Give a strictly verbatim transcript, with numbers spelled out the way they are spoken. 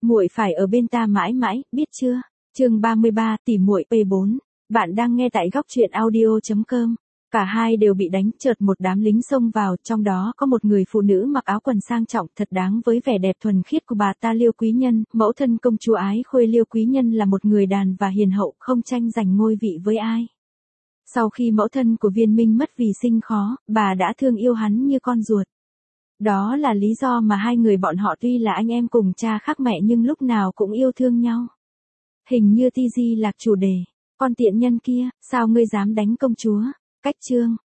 Muội phải ở bên ta mãi mãi, biết chưa? Chương ba mươi ba, tỉ muội P bốn. Bạn đang nghe tại góc truyện audio chấm com. Cả hai đều bị đánh, chợt một đám lính xông vào, trong đó có một người phụ nữ mặc áo quần sang trọng, thật đáng với vẻ đẹp thuần khiết của bà ta. Liêu Quý Nhân, mẫu thân công chúa Ái Khuê. Liêu Quý Nhân là một người đàn và hiền hậu, không tranh giành ngôi vị với ai. Sau khi mẫu thân của Viên Minh mất vì sinh khó, bà đã thương yêu hắn như con ruột. Đó là lý do mà hai người bọn họ tuy là anh em cùng cha khác mẹ nhưng lúc nào cũng yêu thương nhau. Hình như ti di lạc chủ đề. Con tiện nhân kia, sao ngươi dám đánh công chúa? Cách chương,